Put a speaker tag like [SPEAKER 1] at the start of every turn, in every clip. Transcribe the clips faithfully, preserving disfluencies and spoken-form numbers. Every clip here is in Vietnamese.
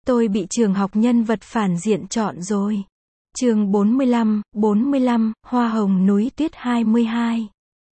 [SPEAKER 1] Tôi bị trường học nhân vật phản diện chọn rồi. Chương bốn mươi lăm, bốn mươi lăm, Hoa hồng núi tuyết hai mươi hai.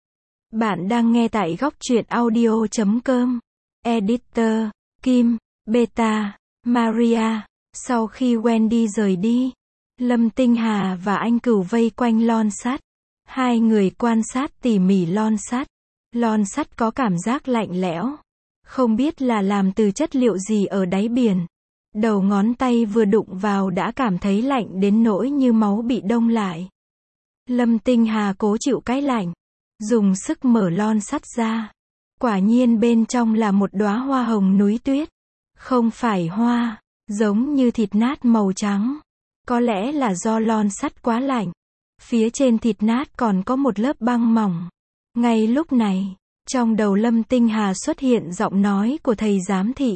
[SPEAKER 1] Bạn đang nghe tại góc truyện audio chấm com. Editor, Kim, Beta, Maria. Sau khi Wendy rời đi, Lâm Tinh Hà và anh Cửu vây quanh lon sắt. Hai người quan sát tỉ mỉ lon sắt. Lon sắt có cảm giác lạnh lẽo. Không biết là làm từ chất liệu gì ở đáy biển. Đầu ngón tay vừa đụng vào đã cảm thấy lạnh đến nỗi như máu bị đông lại. Lâm Tinh Hà cố chịu cái lạnh, dùng sức mở lon sắt ra. Quả nhiên bên trong là một đóa hoa hồng núi tuyết. Không phải hoa, giống như thịt nát màu trắng. Có lẽ là do lon sắt quá lạnh. Phía trên thịt nát còn có một lớp băng mỏng. Ngay lúc này, trong đầu Lâm Tinh Hà xuất hiện giọng nói của thầy giám thị.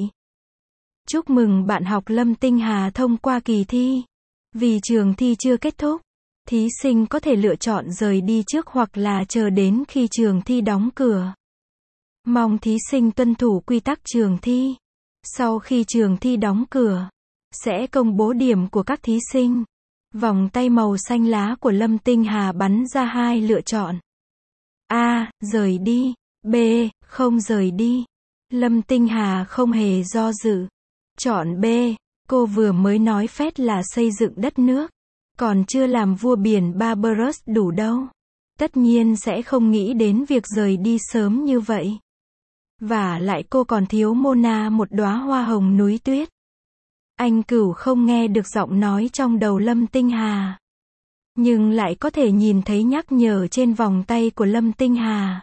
[SPEAKER 1] Chúc mừng bạn học Lâm Tinh Hà thông qua kỳ thi. Vì trường thi chưa kết thúc, thí sinh có thể lựa chọn rời đi trước hoặc là chờ đến khi trường thi đóng cửa. Mong thí sinh tuân thủ quy tắc trường thi. Sau khi trường thi đóng cửa, sẽ công bố điểm của các thí sinh. Vòng tay màu xanh lá của Lâm Tinh Hà bắn ra hai lựa chọn. A. Rời đi. B. Không rời đi. Lâm Tinh Hà không hề do dự. Chọn B. Cô vừa mới nói phét là xây dựng đất nước. Còn chưa làm vua biển Barbaros đủ đâu. Tất nhiên sẽ không nghĩ đến việc rời đi sớm như vậy. Và lại cô còn thiếu Mona một đóa hoa hồng núi tuyết. Anh Cửu không nghe được giọng nói trong đầu Lâm Tinh Hà. Nhưng lại có thể nhìn thấy nhắc nhở trên vòng tay của Lâm Tinh Hà.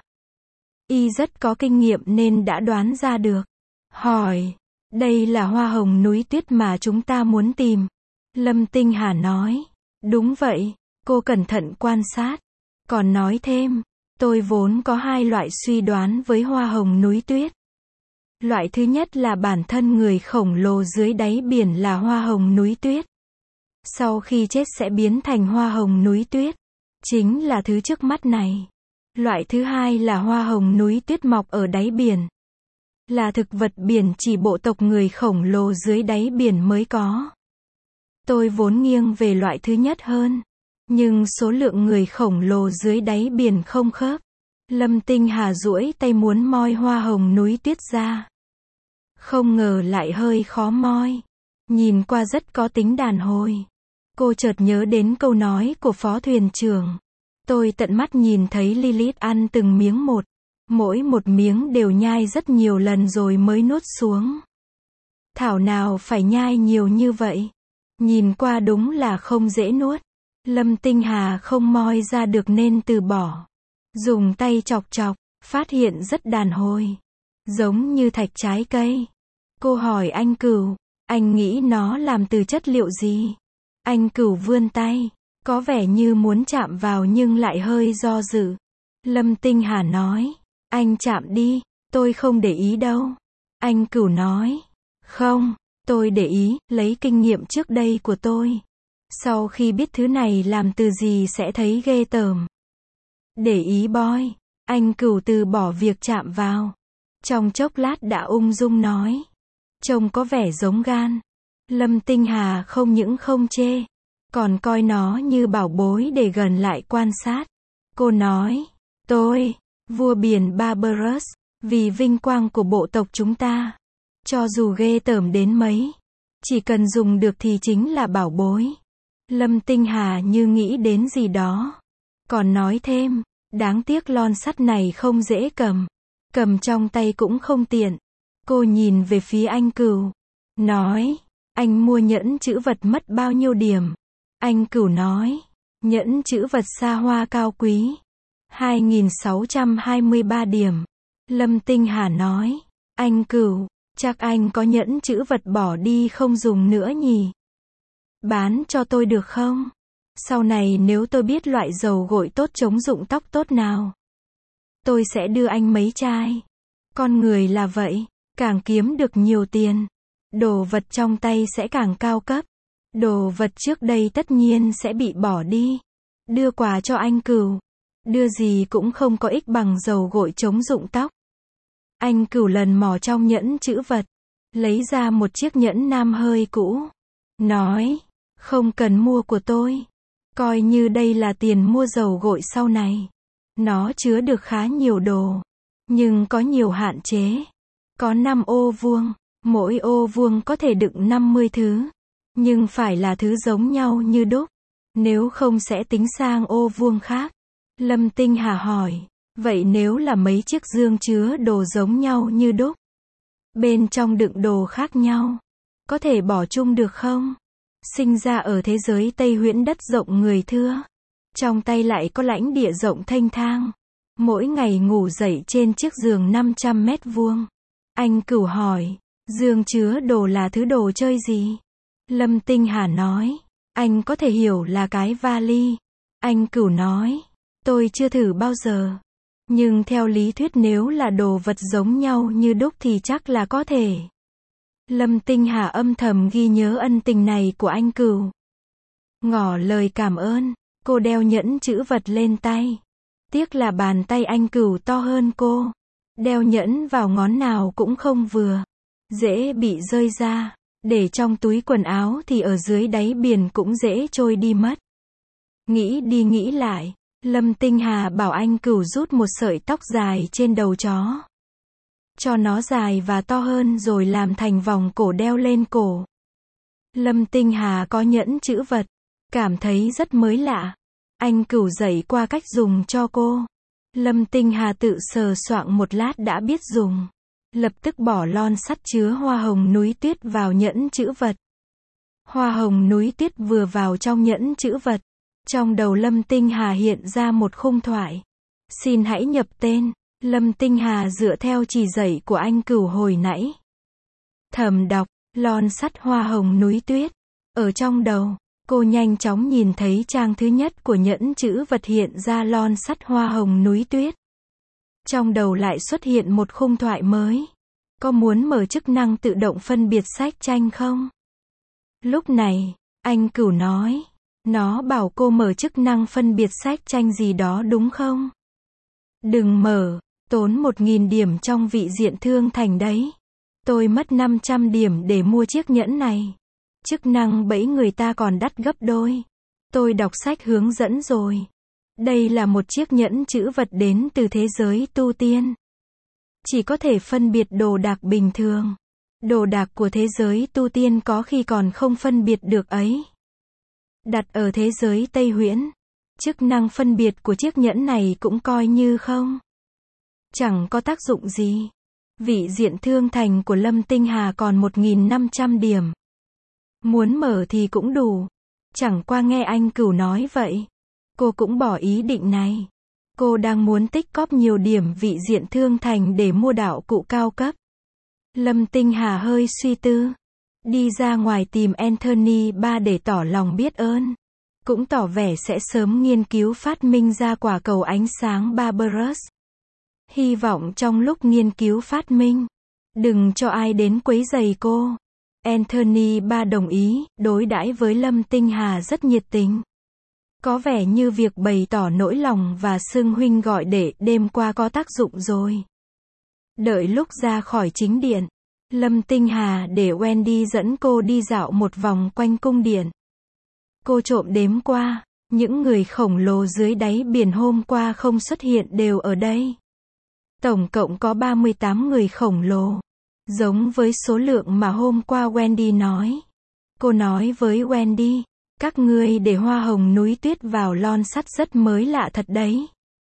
[SPEAKER 1] Y rất có kinh nghiệm nên đã đoán ra được. Hỏi, đây là hoa hồng núi tuyết mà chúng ta muốn tìm. Lâm Tinh Hà nói, đúng vậy, cô cẩn thận quan sát. Còn nói thêm, tôi vốn có hai loại suy đoán với hoa hồng núi tuyết. Loại thứ nhất là bản thân người khổng lồ dưới đáy biển là hoa hồng núi tuyết. Sau khi chết sẽ biến thành hoa hồng núi tuyết. Chính là thứ trước mắt này. Loại thứ hai là hoa hồng núi tuyết mọc ở đáy biển. Là thực vật biển chỉ bộ tộc người khổng lồ dưới đáy biển mới có. Tôi vốn nghiêng về loại thứ nhất hơn. Nhưng số lượng người khổng lồ dưới đáy biển không khớp. Lâm Tinh Hà duỗi tay muốn moi hoa hồng núi tuyết ra. Không ngờ lại hơi khó moi. Nhìn qua rất có tính đàn hồi. Cô chợt nhớ đến câu nói của phó thuyền trưởng. Tôi tận mắt nhìn thấy Lilith ăn từng miếng một. Mỗi một miếng đều nhai rất nhiều lần rồi mới nuốt xuống. Thảo nào phải nhai nhiều như vậy. Nhìn qua đúng là không dễ nuốt. Lâm Tinh Hà không moi ra được nên từ bỏ. Dùng tay chọc chọc, phát hiện rất đàn hồi. Giống như thạch trái cây. Cô hỏi anh Cửu, anh nghĩ nó làm từ chất liệu gì? Anh Cửu vươn tay, có vẻ như muốn chạm vào nhưng lại hơi do dự. Lâm Tinh Hà nói, anh chạm đi, tôi không để ý đâu. Anh Cửu nói, không, tôi để ý, lấy kinh nghiệm trước đây của tôi. Sau khi biết thứ này làm từ gì sẽ thấy ghê tởm. Để ý boy, anh Cửu từ bỏ việc chạm vào. Trong chốc lát đã ung dung nói, trông có vẻ giống gan. Lâm Tinh Hà không những không chê, còn coi nó như bảo bối để gần lại quan sát. Cô nói, tôi, vua biển Barbaros, vì vinh quang của bộ tộc chúng ta, cho dù ghê tởm đến mấy, chỉ cần dùng được thì chính là bảo bối. Lâm Tinh Hà như nghĩ đến gì đó. Còn nói thêm, đáng tiếc lon sắt này không dễ cầm. Cầm trong tay cũng không tiện. Cô nhìn về phía anh Cửu. Nói, anh mua nhẫn chữ vật mất bao nhiêu điểm? Anh Cửu nói, nhẫn chữ vật xa hoa cao quý. hai nghìn sáu trăm hai mươi ba điểm. Lâm Tinh Hà nói, anh Cửu, chắc anh có nhẫn chữ vật bỏ đi không dùng nữa nhỉ? Bán cho tôi được không? Sau này nếu tôi biết loại dầu gội tốt chống rụng tóc tốt nào, tôi sẽ đưa anh mấy chai. Con người là vậy, càng kiếm được nhiều tiền, đồ vật trong tay sẽ càng cao cấp. Đồ vật trước đây tất nhiên sẽ bị bỏ đi. Đưa quà cho anh Cửu. Đưa gì cũng không có ích bằng dầu gội chống rụng tóc. Anh Cửu lần mò trong nhẫn chữ vật. lấy ra một chiếc nhẫn nam hơi cũ. Nói, không cần mua của tôi. Coi như đây là tiền mua dầu gội sau này. Nó chứa được khá nhiều đồ. Nhưng có nhiều hạn chế. Có năm ô vuông. Mỗi ô vuông có thể đựng năm mươi thứ. Nhưng phải là thứ giống nhau như đúc. Nếu không sẽ tính sang ô vuông khác. Lâm Tinh Hà hỏi. Vậy nếu là mấy chiếc dương chứa đồ giống nhau như đúc. Bên trong đựng đồ khác nhau. Có thể bỏ chung được không? Sinh ra ở thế giới Tây Huyễn đất rộng người thưa. Trong tay lại có lãnh địa rộng thênh thang. Mỗi ngày ngủ dậy trên chiếc giường năm trăm mét vuông. Anh Cửu hỏi. Dương chứa đồ là thứ đồ chơi gì? Lâm Tinh Hà nói. Anh có thể hiểu là cái vali. Anh Cửu nói. Tôi chưa thử bao giờ. Nhưng theo lý thuyết nếu là đồ vật giống nhau như đúc thì chắc là có thể. Lâm Tinh Hà âm thầm ghi nhớ ân tình này của anh Cửu. Ngỏ lời cảm ơn, cô đeo nhẫn chữ vật lên tay. Tiếc là bàn tay anh Cửu to hơn cô. Đeo nhẫn vào ngón nào cũng không vừa. Dễ bị rơi ra. Để trong túi quần áo thì ở dưới đáy biển cũng dễ trôi đi mất. Nghĩ đi nghĩ lại. Lâm Tinh Hà bảo anh Cửu rút một sợi tóc dài trên đầu chó. Cho nó dài và to hơn rồi làm thành vòng cổ đeo lên cổ. Lâm Tinh Hà có nhẫn chữ vật. Cảm thấy rất mới lạ. Anh Cửu dạy qua cách dùng cho cô. Lâm Tinh Hà tự sờ soạng một lát đã biết dùng. Lập tức bỏ lon sắt chứa hoa hồng núi tuyết vào nhẫn chữ vật. Hoa hồng núi tuyết vừa vào trong nhẫn chữ vật. Trong đầu Lâm Tinh Hà hiện ra một khung thoại. Xin hãy nhập tên. Lâm Tinh Hà dựa theo chỉ dạy của anh Cửu hồi nãy. Thầm đọc, lon sắt hoa hồng núi tuyết. Ở trong đầu, cô nhanh chóng nhìn thấy trang thứ nhất của nhẫn chữ vật hiện ra lon sắt hoa hồng núi tuyết. Trong đầu lại xuất hiện một khung thoại mới. Có muốn mở chức năng tự động phân biệt sách tranh không? Lúc này, anh Cửu nói. Nó bảo cô mở chức năng phân biệt sách tranh gì đó đúng không? Đừng mở, tốn một nghìn điểm trong vị diện thương thành đấy. Tôi mất năm trăm điểm để mua chiếc nhẫn này. Chức năng bẫy người ta còn đắt gấp đôi. Tôi đọc sách hướng dẫn rồi. Đây là một chiếc nhẫn chữ vật đến từ thế giới tu tiên. Chỉ có thể phân biệt đồ đạc bình thường. Đồ đạc của thế giới tu tiên có khi còn không phân biệt được ấy. Đặt ở thế giới Tây Huyễn, chức năng phân biệt của chiếc nhẫn này cũng coi như không. Chẳng có tác dụng gì. Vị diện thương thành của Lâm Tinh Hà còn một nghìn năm trăm điểm. Muốn mở thì cũng đủ. Chẳng qua nghe anh Cửu nói vậy. Cô cũng bỏ ý định này. Cô đang muốn tích cóp nhiều điểm vị diện thương thành để mua đạo cụ cao cấp. Lâm Tinh Hà hơi suy tư. Đi ra ngoài tìm Anthony ba để tỏ lòng biết ơn. Cũng tỏ vẻ sẽ sớm nghiên cứu phát minh ra quả cầu ánh sáng Barbarus. Hy vọng trong lúc nghiên cứu phát minh, đừng cho ai đến quấy rầy cô. Anthony ba đồng ý, đối đãi với Lâm Tinh Hà rất nhiệt tình. Có vẻ như việc bày tỏ nỗi lòng và xưng huynh gọi đệ đêm qua có tác dụng rồi. Đợi lúc ra khỏi chính điện, Lâm Tinh Hà để Wendy dẫn cô đi dạo một vòng quanh cung điện. Cô trộm đếm qua, những người khổng lồ dưới đáy biển hôm qua không xuất hiện đều ở đây. Tổng cộng có ba mươi tám người khổng lồ. Giống với số lượng mà hôm qua Wendy nói. Cô nói với Wendy, các ngươi để hoa hồng núi tuyết vào lon sắt rất mới lạ thật đấy.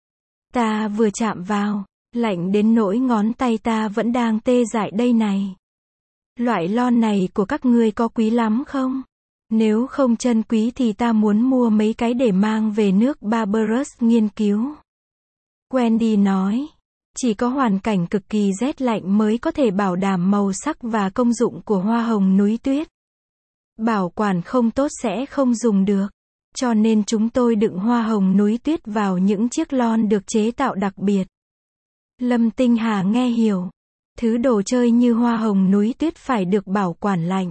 [SPEAKER 1] Ta vừa chạm vào, lạnh đến nỗi ngón tay ta vẫn đang tê dại đây này. Loại lon này của các ngươi có quý lắm không? Nếu không chân quý thì ta muốn mua mấy cái để mang về nước Barbarus nghiên cứu. Wendy nói, chỉ có hoàn cảnh cực kỳ rét lạnh mới có thể bảo đảm màu sắc và công dụng của hoa hồng núi tuyết. Bảo quản không tốt sẽ không dùng được. Cho nên chúng tôi đựng hoa hồng núi tuyết vào những chiếc lon được chế tạo đặc biệt. Lâm Tinh Hà nghe hiểu. Thứ đồ chơi như hoa hồng núi tuyết phải được bảo quản lạnh.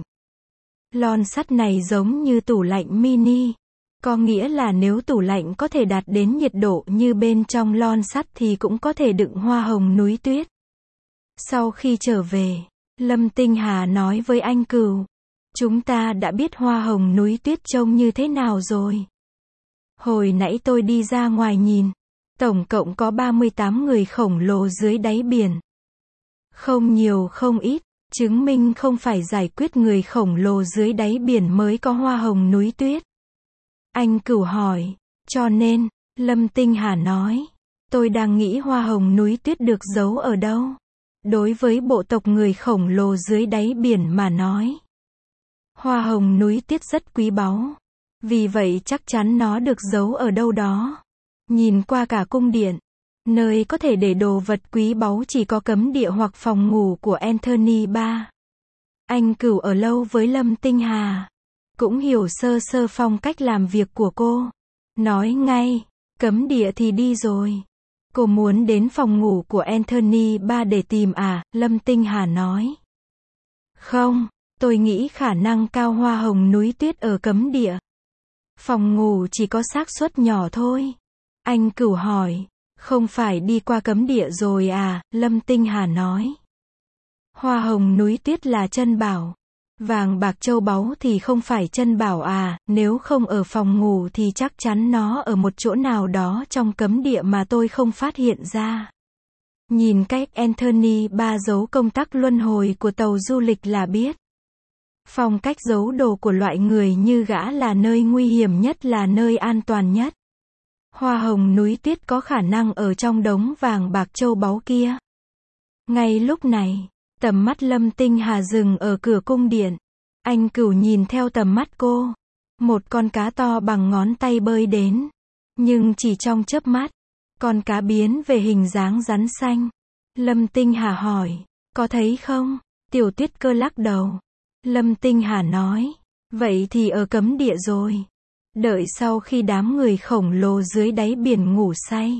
[SPEAKER 1] Lon sắt này giống như tủ lạnh mini. Có nghĩa là nếu tủ lạnh có thể đạt đến nhiệt độ như bên trong lon sắt thì cũng có thể đựng hoa hồng núi tuyết. Sau khi trở về, Lâm Tinh Hà nói với anh Cửu. Chúng ta đã biết hoa hồng núi tuyết trông như thế nào rồi. Hồi nãy tôi đi ra ngoài nhìn. Tổng cộng có ba mươi tám người khổng lồ dưới đáy biển. Không nhiều không ít, chứng minh không phải giải quyết người khổng lồ dưới đáy biển mới có hoa hồng núi tuyết. Anh Cửu hỏi, cho nên, Lâm Tinh Hà nói, tôi đang nghĩ hoa hồng núi tuyết được giấu ở đâu. Đối với bộ tộc người khổng lồ dưới đáy biển mà nói, hoa hồng núi tuyết rất quý báu. Vì vậy chắc chắn nó được giấu ở đâu đó. Nhìn qua cả cung điện, nơi có thể để đồ vật quý báu chỉ có cấm địa hoặc phòng ngủ của Anthony ba. Anh Cửu ở lâu với Lâm Tinh Hà, cũng hiểu sơ sơ phong cách làm việc của cô. Nói ngay, cấm địa thì đi rồi. Cô muốn đến phòng ngủ của Anthony ba để tìm à, Lâm Tinh Hà nói. Không, tôi nghĩ khả năng cao hoa hồng núi tuyết ở cấm địa. Phòng ngủ chỉ có xác suất nhỏ thôi. Anh Cửu hỏi, không phải đi qua cấm địa rồi à, Lâm Tinh Hà nói. Hoa hồng núi tuyết là chân bảo. Vàng bạc châu báu thì không phải chân bảo à, nếu không ở phòng ngủ thì chắc chắn nó ở một chỗ nào đó trong cấm địa mà tôi không phát hiện ra. Nhìn cách Anthony ba giấu công tắc luân hồi của tàu du lịch là biết. Phong cách giấu đồ của loại người như gã là nơi nguy hiểm nhất, là nơi an toàn nhất. Hoa hồng núi tuyết có khả năng ở trong đống vàng bạc châu báu kia. Ngay lúc này, tầm mắt Lâm Tinh Hà dừng ở cửa cung điện. Anh Cửu nhìn theo tầm mắt cô. Một con cá to bằng ngón tay bơi đến. Nhưng chỉ trong chớp mắt, con cá biến về hình dáng rắn xanh. Lâm Tinh Hà hỏi, có thấy không? Tiểu Tuyết Cơ lắc đầu. Lâm Tinh Hà nói, vậy thì ở cấm địa rồi. Đợi sau khi đám người khổng lồ dưới đáy biển ngủ say,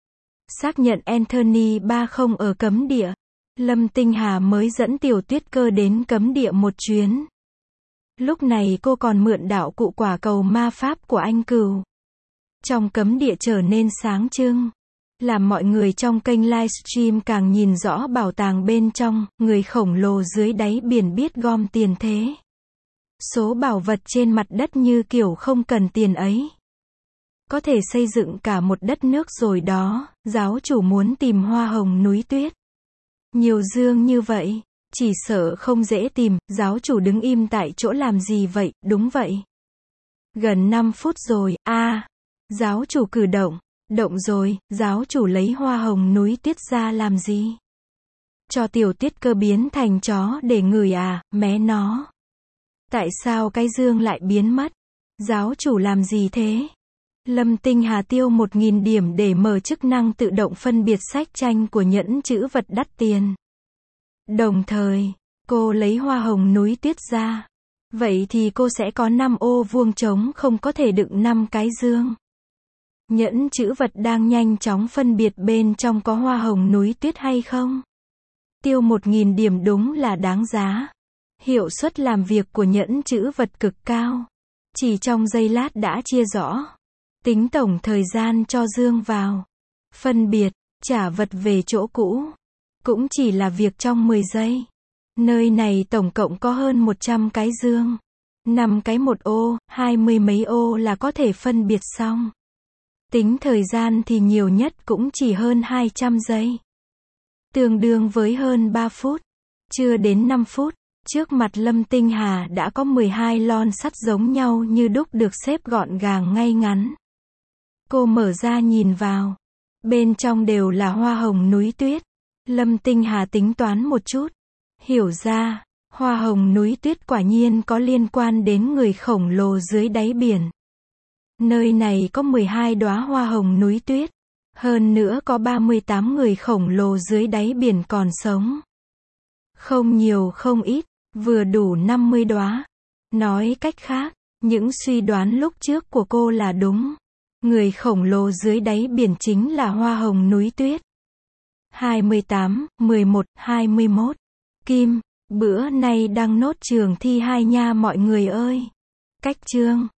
[SPEAKER 1] xác nhận Anthony ba không ở cấm địa, Lâm Tinh Hà mới dẫn Tiểu Tuyết Cơ đến cấm địa một chuyến. Lúc này cô còn mượn đạo cụ quả cầu ma pháp của anh Cửu. Trong cấm địa trở nên sáng trưng, làm mọi người trong kênh livestream càng nhìn rõ bảo tàng bên trong. Người khổng lồ dưới đáy biển biết gom tiền thế. Số bảo vật trên mặt đất như kiểu không cần tiền ấy. Có thể xây dựng cả một đất nước rồi đó. Giáo chủ muốn tìm hoa hồng núi tuyết. Nhiều dương như vậy, chỉ sợ không dễ tìm. Giáo chủ đứng im tại chỗ làm gì vậy? Đúng vậy. Gần năm phút rồi, a à, giáo chủ cử động. Động rồi, giáo chủ lấy hoa hồng núi tuyết ra làm gì? Cho Tiểu Tuyết Cơ biến thành chó để ngửi à, mé nó. Tại sao cái dương lại biến mất? Giáo chủ làm gì thế? Lâm Tinh Hà tiêu một nghìn điểm để mở chức năng tự động phân biệt sách tranh của nhẫn chữ vật đắt tiền. Đồng thời, cô lấy hoa hồng núi tuyết ra. Vậy thì cô sẽ có năm ô vuông trống không có thể đựng năm cái dương. Nhẫn chữ vật đang nhanh chóng phân biệt bên trong có hoa hồng núi tuyết hay không. Tiêu một nghìn điểm đúng là đáng giá. Hiệu suất làm việc của nhẫn chữ vật cực cao. Chỉ trong giây lát đã chia rõ. Tính tổng thời gian cho dương vào. Phân biệt, trả vật về chỗ cũ. Cũng chỉ là việc trong mười giây. Nơi này tổng cộng có hơn một trăm cái dương. năm cái một ô, hai mươi mấy ô là có thể phân biệt xong. Tính thời gian thì nhiều nhất cũng chỉ hơn hai trăm giây. Tương đương với hơn ba phút. Chưa đến năm phút, trước mặt Lâm Tinh Hà đã có mười hai lon sắt giống nhau như đúc được xếp gọn gàng ngay ngắn. Cô mở ra nhìn vào. Bên trong đều là hoa hồng núi tuyết. Lâm Tinh Hà tính toán một chút. Hiểu ra, hoa hồng núi tuyết quả nhiên có liên quan đến người khổng lồ dưới đáy biển. Nơi này có mười hai đóa hoa hồng núi tuyết. Hơn nữa có ba mươi tám người khổng lồ dưới đáy biển còn sống. Không nhiều không ít, vừa đủ năm mươi đóa. Nói cách khác, những suy đoán lúc trước của cô là đúng. Người khổng lồ dưới đáy biển chính là hoa hồng núi tuyết. hai mươi tám, mười một, hai mươi mốt. Kim, bữa nay đăng nốt trường thi hai nha mọi người ơi. Cách chương